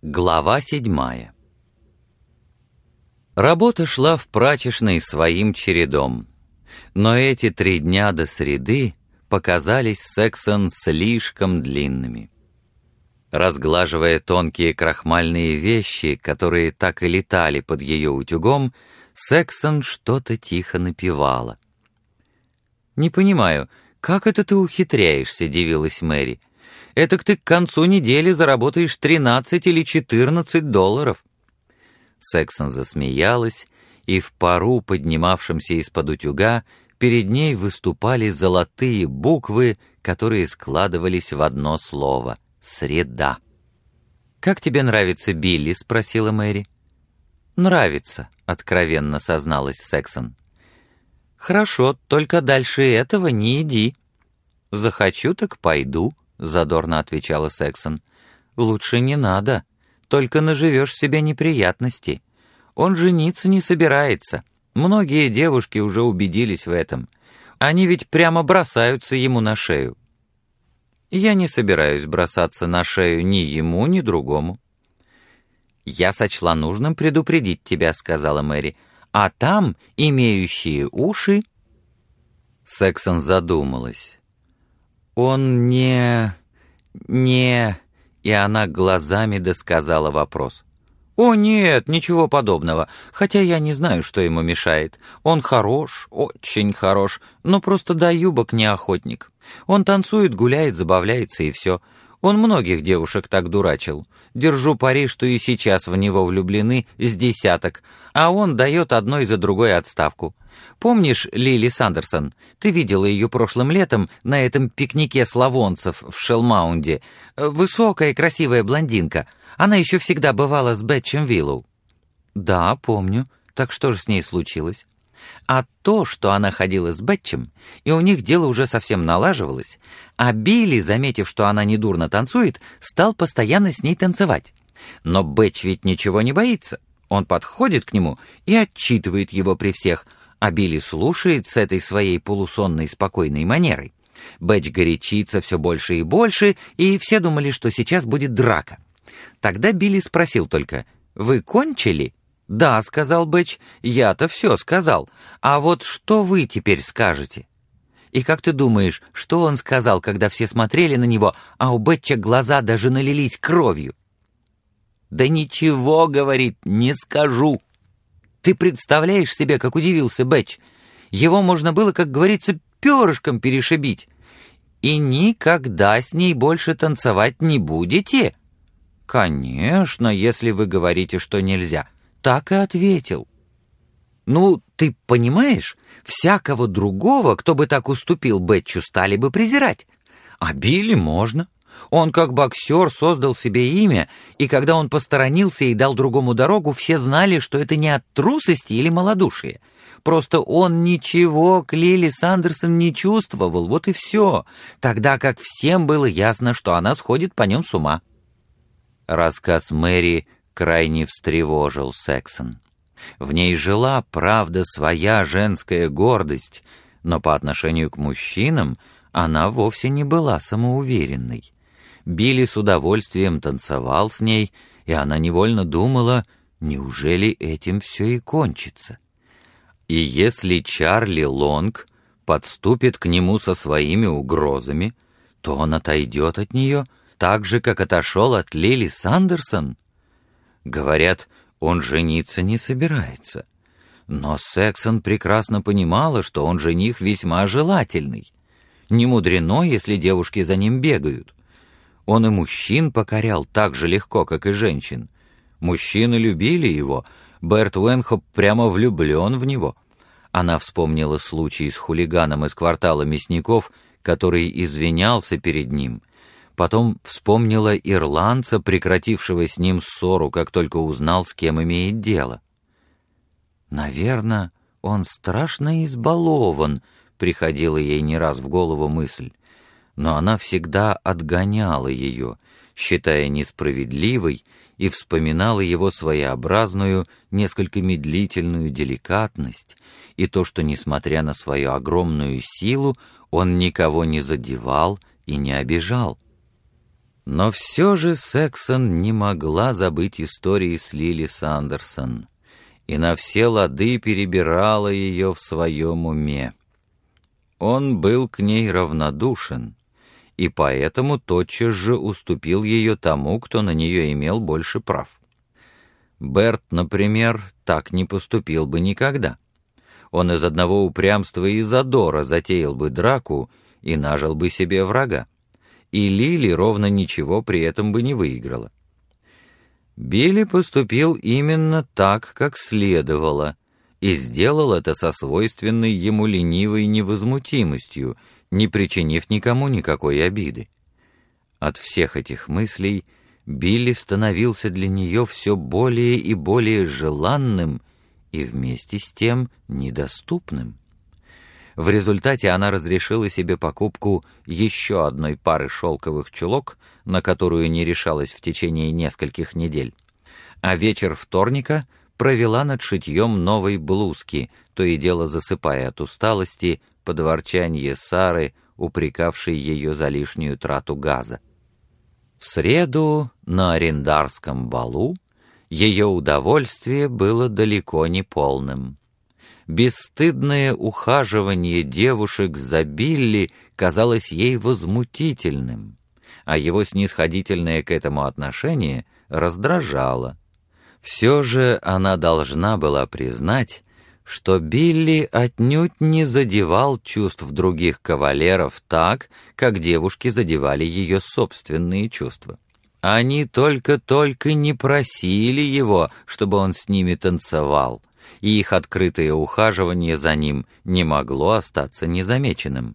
Глава 7. Работа шла в прачечной своим чередом, но эти 3 дня до среды показались Сексон слишком длинными. Разглаживая тонкие крахмальные вещи, которые так и летали под ее утюгом, Сексон что-то тихо напевала. «Не понимаю, как это ты ухитряешься?» — дивилась Мэри. «Этак ты к концу недели заработаешь 13 или 14 долларов». Сексон засмеялась, и в пару, поднимавшемся из-под утюга, перед ней выступали золотые буквы, которые складывались в одно слово — «Среда». «Как тебе нравится Билли?» — спросила Мэри. «Нравится», — откровенно созналась Сексон. «Хорошо, только дальше этого не иди». «Захочу, так пойду», — задорно отвечала Сексон. «Лучше не надо, только наживешь себе неприятностей. Он жениться не собирается. Многие девушки уже убедились в этом. Они ведь прямо бросаются ему на шею». «Я не собираюсь бросаться на шею ни ему, ни другому». «Я сочла нужным предупредить тебя», — сказала Мэри. «А там, имеющие уши...» Сексон задумалась. «Он не... И она глазами досказала вопрос. «О, нет, ничего подобного, хотя я не знаю, что ему мешает. Он хорош, очень хорош, но просто до юбок не охотник. Он танцует, гуляет, забавляется и все. Он многих девушек так дурачил. Держу пари, что и сейчас в него влюблены с десяток, а он дает одной за другой отставку. Помнишь Лили Сандерсон? Ты видела ее прошлым летом на этом пикнике славонцев в Шелмаунде. Высокая красивая блондинка. Она еще всегда бывала с Бетчем Виллоу». «Да, помню. Так что же с ней случилось?» «А то, что она ходила с Бетчем, и у них дело уже совсем налаживалось, а Билли, заметив, что она недурно танцует, стал постоянно с ней танцевать. Но Бетч ведь ничего не боится. Он подходит к нему и отчитывает его при всех, а Билли слушает с этой своей полусонной спокойной манерой. Бетч горячится все больше и больше, и все думали, что сейчас будет драка. Тогда Билли спросил только: «Вы кончили?» «Да», — сказал Бетч, — «я-то все сказал. А вот что вы теперь скажете?» И как ты думаешь, что он сказал, когда все смотрели на него, а у Бетча глаза даже налились кровью? «Да ничего, — говорит, — не скажу». Ты представляешь себе, как удивился Бетч? Его можно было, как говорится, перышком перешибить. «И никогда с ней больше танцевать не будете?» «Конечно, если вы говорите, что нельзя». Так и ответил. Ну, ты понимаешь, всякого другого, кто бы так уступил Бетчу, стали бы презирать. А Билли можно. Он, как боксер, создал себе имя, и когда он посторонился и дал другому дорогу, все знали, что это не от трусости или малодушия. Просто он ничего к Лили Сандерсон не чувствовал, вот и все, тогда как всем было ясно, что она сходит по нем с ума. Рассказ Мэри крайне встревожил Сексон. В ней жила, правда, своя женская гордость, но по отношению к мужчинам она вовсе не была самоуверенной. Билли с удовольствием танцевал с ней, и она невольно думала, неужели этим все и кончится? И если Чарли Лонг подступит к нему со своими угрозами, то он отойдет от нее так же, как отошел от Лили Сандерсон. Говорят, он жениться не собирается. Но Сексон прекрасно понимала, что он жених весьма желательный. Не мудрено, если девушки за ним бегают. Он и мужчин покорял так же легко, как и женщин. Мужчины любили его, Берт Уэнхоп прямо влюблен в него. Она вспомнила случай с хулиганом из квартала мясников, который извинялся перед ним. Потом вспомнила ирландца, прекратившего с ним ссору, как только узнал, с кем имеет дело. «Наверное, он страшно избалован», — приходила ей не раз в голову мысль. Но она всегда отгоняла ее, считая несправедливой, и вспоминала его своеобразную, несколько медлительную деликатность и то, что, несмотря на свою огромную силу, он никого не задевал и не обижал. Но все же Сексон не могла забыть истории с Лили Сандерсон и на все лады перебирала ее в своем уме. Он был к ней равнодушен, и поэтому тотчас же уступил ее тому, кто на нее имел больше прав. Берт, например, так не поступил бы никогда. Он из одного упрямства и задора затеял бы драку и нажил бы себе врага, и Лили ровно ничего при этом бы не выиграла. Билли поступил именно так, как следовало, и сделал это со свойственной ему ленивой невозмутимостью, не причинив никому никакой обиды. От всех этих мыслей Билли становился для нее все более и более желанным и вместе с тем недоступным. В результате она разрешила себе покупку еще одной пары шелковых чулок, на которую не решалась в течение нескольких недель, а вечер вторника провела над шитьем новой блузки, то и дело засыпая от усталости под ворчанье Сары, упрекавшей ее за лишнюю трату газа. В среду на арендарском балу ее удовольствие было далеко не полным. Бесстыдное ухаживание девушек за Билли казалось ей возмутительным, а его снисходительное к этому отношение раздражало. Все же она должна была признать, что Билли отнюдь не задевал чувств других кавалеров так, как девушки задевали ее собственные чувства. Они только-только не просили его, чтобы он с ними танцевал, и их открытое ухаживание за ним не могло остаться незамеченным.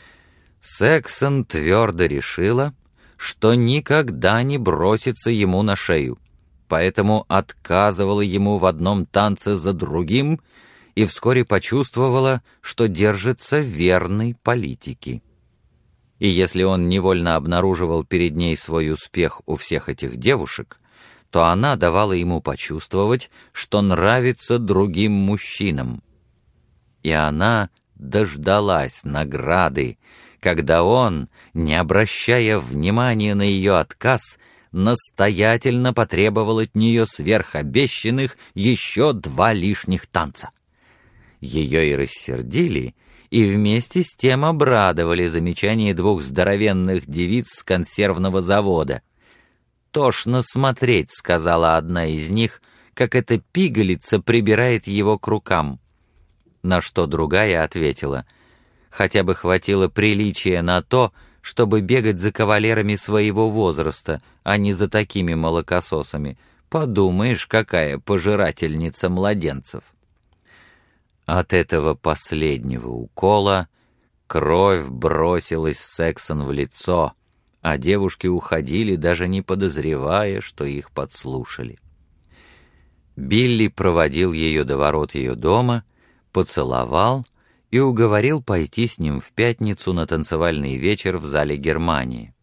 Сексон твердо решила, что никогда не бросится ему на шею, поэтому отказывала ему в одном танце за другим и вскоре почувствовала, что держится верной политики. И если он невольно обнаруживал перед ней свой успех у всех этих девушек, то она давала ему почувствовать, что нравится другим мужчинам. И она дождалась награды, когда он, не обращая внимания на ее отказ, настоятельно потребовал от нее сверхобещанных еще 2 лишних танца. Ее и рассердили, и вместе с тем обрадовали замечания 2 здоровенных девиц с консервного завода. «Тошно смотреть», — сказала одна из них, «как эта пигалица прибирает его к рукам». На что другая ответила: «Хотя бы хватило приличия на то, чтобы бегать за кавалерами своего возраста, а не за такими молокососами. Подумаешь, какая пожирательница младенцев». От этого последнего укола кровь бросилась Сексон в лицо, а девушки уходили, даже не подозревая, что их подслушали. Билли проводил ее до ворот ее дома, поцеловал и уговорил пойти с ним в пятницу на танцевальный вечер в зале Германии.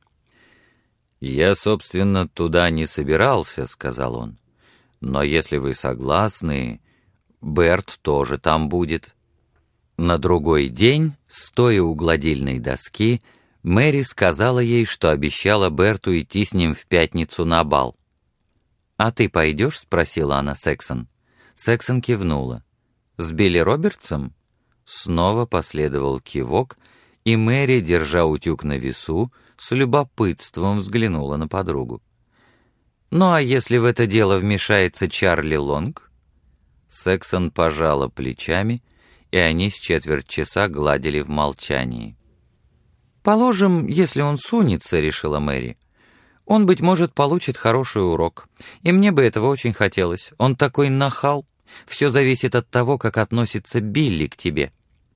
«Я, собственно, туда не собирался», — сказал он, — «но если вы согласны, Берт тоже там будет». На другой день, стоя у гладильной доски, Мэри сказала ей, что обещала Берту идти с ним в пятницу на бал. «А ты пойдешь?» — спросила она Сексон. Сексон кивнула. «С Билли Робертсом?» Снова последовал кивок, и Мэри, держа утюг на весу, с любопытством взглянула на подругу. «Ну а если в это дело вмешается Чарли Лонг?» Сексон пожала плечами, и они с четверть часа гладили в молчании. «Положим, если он сунется», — решила Мэри. «Он, быть может, получит хороший урок. И мне бы этого очень хотелось. Он такой нахал. Все зависит от того, как относится Билли к тебе».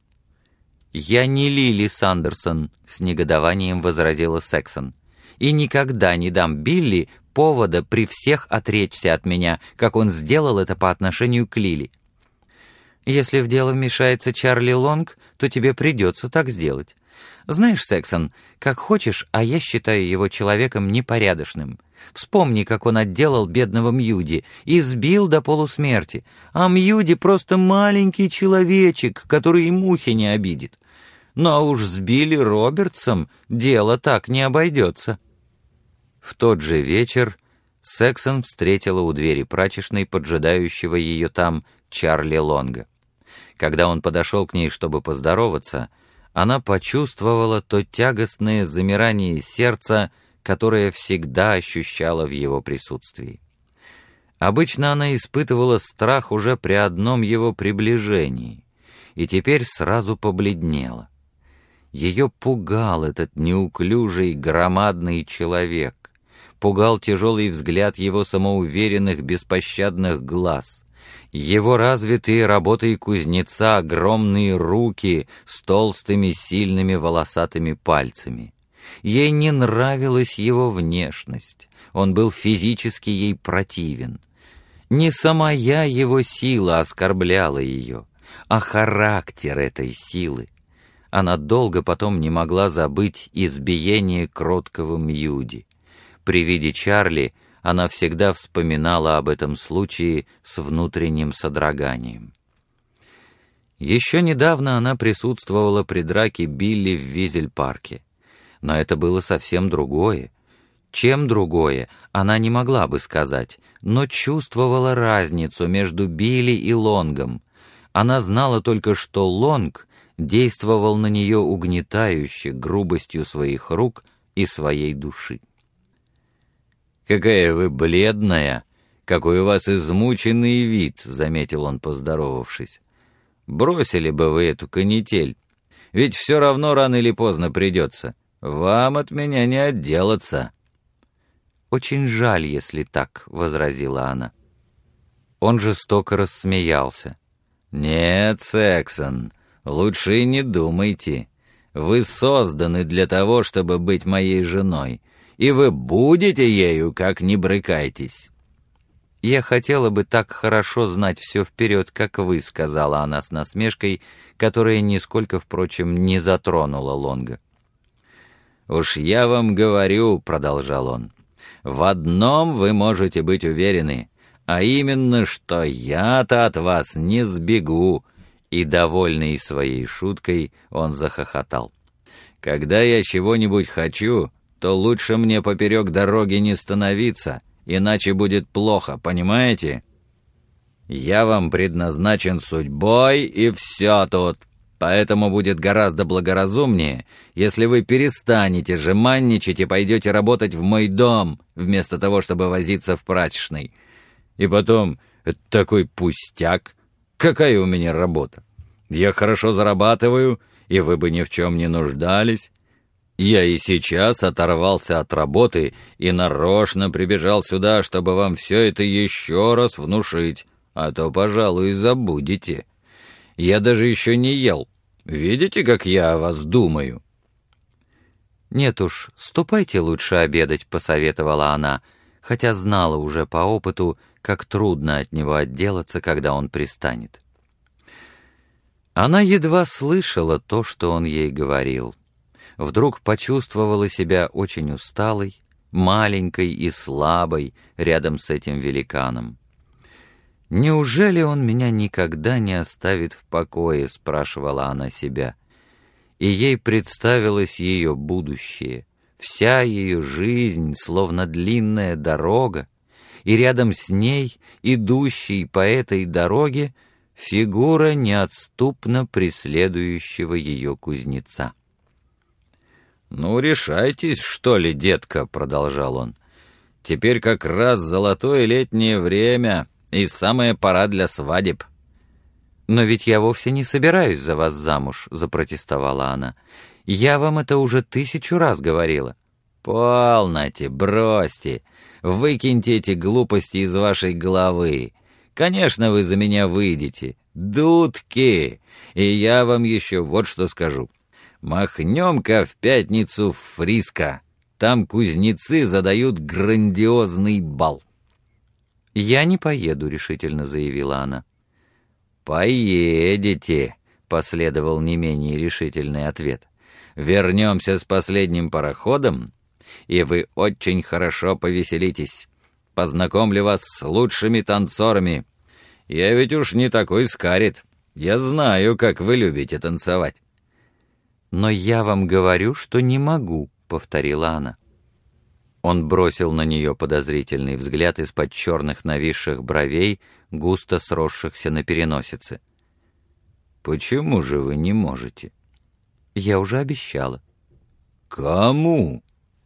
«Я не Лили Сандерсон», — с негодованием возразила Сексон. «И никогда не дам Билли повода при всех отречься от меня, как он сделал это по отношению к Лили. Если в дело вмешается Чарли Лонг, то тебе придется так сделать. Знаешь, Сексон, как хочешь, а я считаю его человеком непорядочным. Вспомни, как он отделал бедного Мьюди, избил до полусмерти, а Мьюди просто маленький человечек, который и мухи не обидит. Ну а уж с Билли Робертсом дело так не обойдется». В тот же вечер Сексон встретила у двери прачечной поджидающего ее там Чарли Лонга. Когда он подошел к ней, чтобы поздороваться, она почувствовала то тягостное замирание сердца, которое всегда ощущала в его присутствии. Обычно она испытывала страх уже при одном его приближении, и теперь сразу побледнела. Ее пугал этот неуклюжий, громадный человек, пугал тяжелый взгляд его самоуверенных, беспощадных глаз, его развитые работой кузнеца огромные руки с толстыми, сильными волосатыми пальцами. Ей не нравилась его внешность, он был физически ей противен. Не самая его сила оскорбляла ее, а характер этой силы. Она долго потом не могла забыть избиение кроткого Мьюди. При виде Чарли она всегда вспоминала об этом случае с внутренним содроганием. Еще недавно она присутствовала при драке Билли в Визель-парке. Но это было совсем другое. Чем другое, она не могла бы сказать, но чувствовала разницу между Билли и Лонгом. Она знала только, что Лонг действовал на нее угнетающе, грубостью своих рук и своей души. «Какая вы бледная! Какой у вас измученный вид!» — заметил он, поздоровавшись. «Бросили бы вы эту канитель, ведь все равно рано или поздно придется. Вам от меня не отделаться». «Очень жаль, если так», — возразила она. Он жестоко рассмеялся. «Нет, Сексон, лучше и не думайте. Вы созданы для того, чтобы быть моей женой, и вы будете ею, как не брыкайтесь». «Я хотела бы так хорошо знать все вперед, как вы», — сказала она с насмешкой, которая нисколько, впрочем, не затронула Лонга. «Уж я вам говорю», — продолжал он, — «в одном вы можете быть уверены, а именно, что я-то от вас не сбегу». И, довольный своей шуткой, он захохотал. «Когда я чего-нибудь хочу, то лучше мне поперек дороги не становиться, иначе будет плохо, понимаете? Я вам предназначен судьбой, и все тут, поэтому будет гораздо благоразумнее, если вы перестанете жеманничать и пойдете работать в мой дом, вместо того, чтобы возиться в прачечной. И потом, это такой пустяк. Какая у меня работа? Я хорошо зарабатываю, и вы бы ни в чем не нуждались. Я и сейчас оторвался от работы и нарочно прибежал сюда, чтобы вам все это еще раз внушить, а то, пожалуй, забудете. Я даже еще не ел. Видите, как я о вас думаю?» «Нет уж, ступайте лучше обедать», — посоветовала она, хотя знала уже по опыту, как трудно от него отделаться, когда он пристанет. Она едва слышала то, что он ей говорил. Вдруг почувствовала себя очень усталой, маленькой и слабой рядом с этим великаном. «Неужели он меня никогда не оставит в покое?» — спрашивала она себя. И ей представилось ее будущее, вся ее жизнь, словно длинная дорога, и рядом с ней, идущей по этой дороге, фигура неотступно преследующего ее кузнеца. «Ну, решайтесь, что ли, детка», — продолжал он. «Теперь как раз золотое летнее время и самая пора для свадеб». «Но ведь я вовсе не собираюсь за вас замуж», — запротестовала она. «Я вам это уже 1000 раз говорила». «Полноте, бросьте, выкиньте эти глупости из вашей головы. Конечно, вы за меня выйдете, дудки, и я вам еще вот что скажу. Махнем-ка в пятницу в Фриско. Там кузнецы задают грандиозный бал». «Я не поеду», — решительно заявила она. «Поедете», — последовал не менее решительный ответ. «Вернемся с последним пароходом, и вы очень хорошо повеселитесь. Познакомлю вас с лучшими танцорами. Я ведь уж не такой скарид. Я знаю, как вы любите танцевать». «Но я вам говорю, что не могу», — повторила она. Он бросил на нее подозрительный взгляд из-под черных нависших бровей, густо сросшихся на переносице. «Почему же вы не можете?» «Я уже обещала». «Кому?»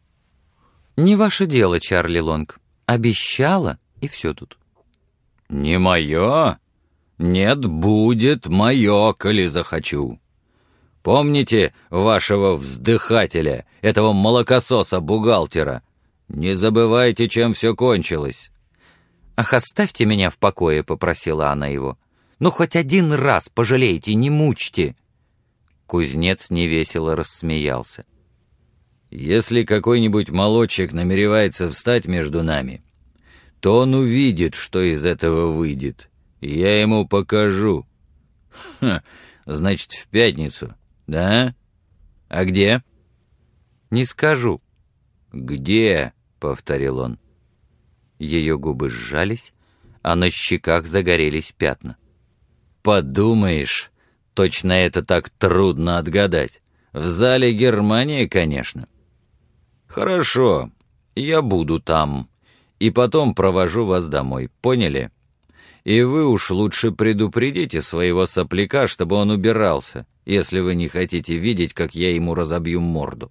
«Не ваше дело, Чарли Лонг. Обещала, и все тут». «Не мое? Нет, будет мое, коли захочу. Помните вашего вздыхателя, этого молокососа-бухгалтера? Не забывайте, чем все кончилось». «Ах, оставьте меня в покое», — попросила она его. «Ну, хоть один раз пожалейте, не мучьте». Кузнец невесело рассмеялся. «Если какой-нибудь молодчик намеревается встать между нами, то он увидит, что из этого выйдет, и я ему покажу». «Ха, значит, в пятницу, да? А где?» «Не скажу». «Где?» — повторил он. Ее губы сжались, а на щеках загорелись пятна. «Подумаешь, точно это так трудно отгадать. В зале Германии, конечно». «Хорошо, я буду там, и потом провожу вас домой, поняли? И вы уж лучше предупредите своего сопляка, чтобы он убирался, если вы не хотите видеть, как я ему разобью морду».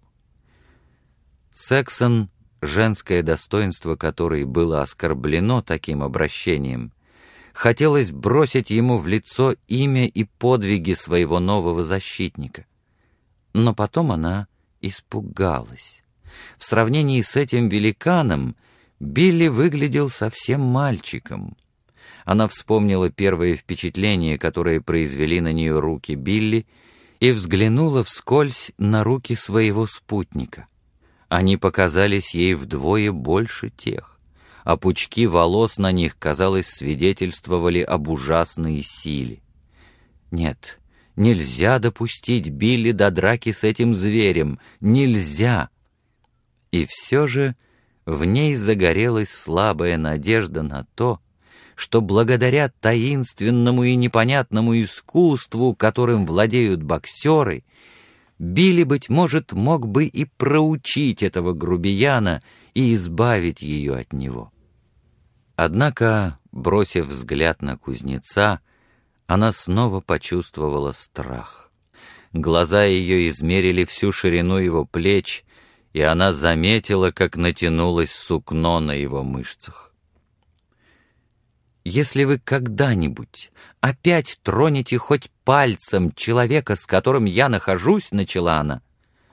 Сексон, женское достоинство которой было оскорблено таким обращением, хотелось бросить ему в лицо имя и подвиги своего нового защитника. Но потом она испугалась. В сравнении с этим великаном Билли выглядел совсем мальчиком. Она вспомнила первое впечатление, которое произвели на нее руки Билли, и взглянула вскользь на руки своего спутника. Они показались ей вдвое больше тех, а пучки волос на них, казалось, свидетельствовали об ужасной силе. Нет, нельзя допустить Билли до драки с этим зверем, нельзя! И все же в ней загорелась слабая надежда на то, что благодаря таинственному и непонятному искусству, которым владеют боксеры, Билли, быть может, мог бы и проучить этого грубияна и избавить ее от него. Однако, бросив взгляд на кузнеца, она снова почувствовала страх. Глаза ее измерили всю ширину его плеч, и она заметила, как натянулось сукно на его мышцах. «Если вы когда-нибудь опять тронете хоть пальцем человека, с которым я нахожусь», — начала она.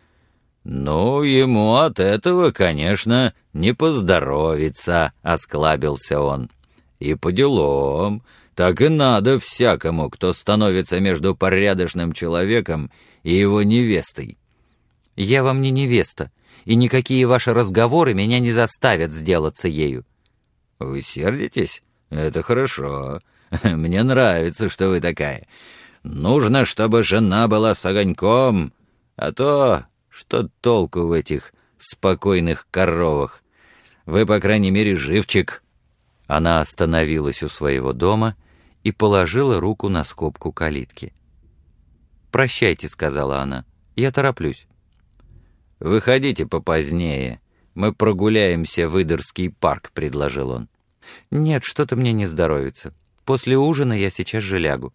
«Ну, ему от этого, конечно, не поздоровится», — осклабился он. «И по делам. Так и надо всякому, кто становится между порядочным человеком и его невестой». «Я вам не невеста, и никакие ваши разговоры меня не заставят сделаться ею». «Вы сердитесь? Это хорошо. Мне нравится, что вы такая. Нужно, чтобы жена была с огоньком, а то что толку в этих спокойных коровах? Вы, по крайней мере, живчик». Она остановилась у своего дома и положила руку на скобку калитки. «Прощайте», — сказала она, — «я тороплюсь». «Выходите попозднее. Мы прогуляемся в Идерский парк», — предложил он. «Нет, что-то мне не здоровится. После ужина я сейчас же лягу».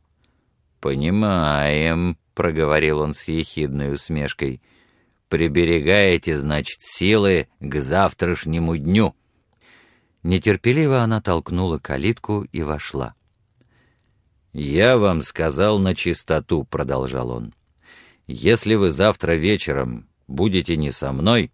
«Понимаем», — проговорил он с ехидной усмешкой. «Приберегаете, значит, силы к завтрашнему дню». Нетерпеливо она толкнула калитку и вошла. «Я вам сказал начистоту», — продолжал он. «Если вы завтра вечером будете не со мной,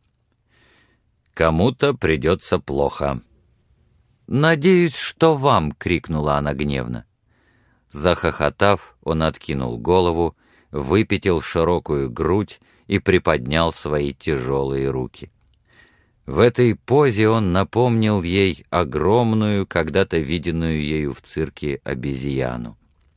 кому-то придется плохо». «Надеюсь, что вам!» — крикнула она гневно. Захохотав, он откинул голову, выпятил широкую грудь и приподнял свои тяжелые руки. В этой позе он напомнил ей огромную, когда-то виденную ею в цирке обезьяну.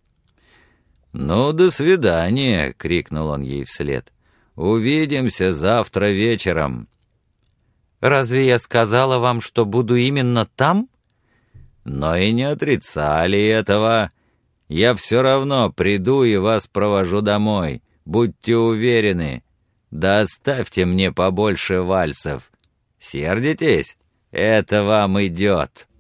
«Ну, до свидания!» — крикнул он ей вслед. «Увидимся завтра вечером». «Разве я сказала вам, что буду именно там?» «Но и не отрицали этого. Я все равно приду и вас провожу домой. Будьте уверены. Да оставьте мне побольше вальсов. Сердитесь? Это вам идет.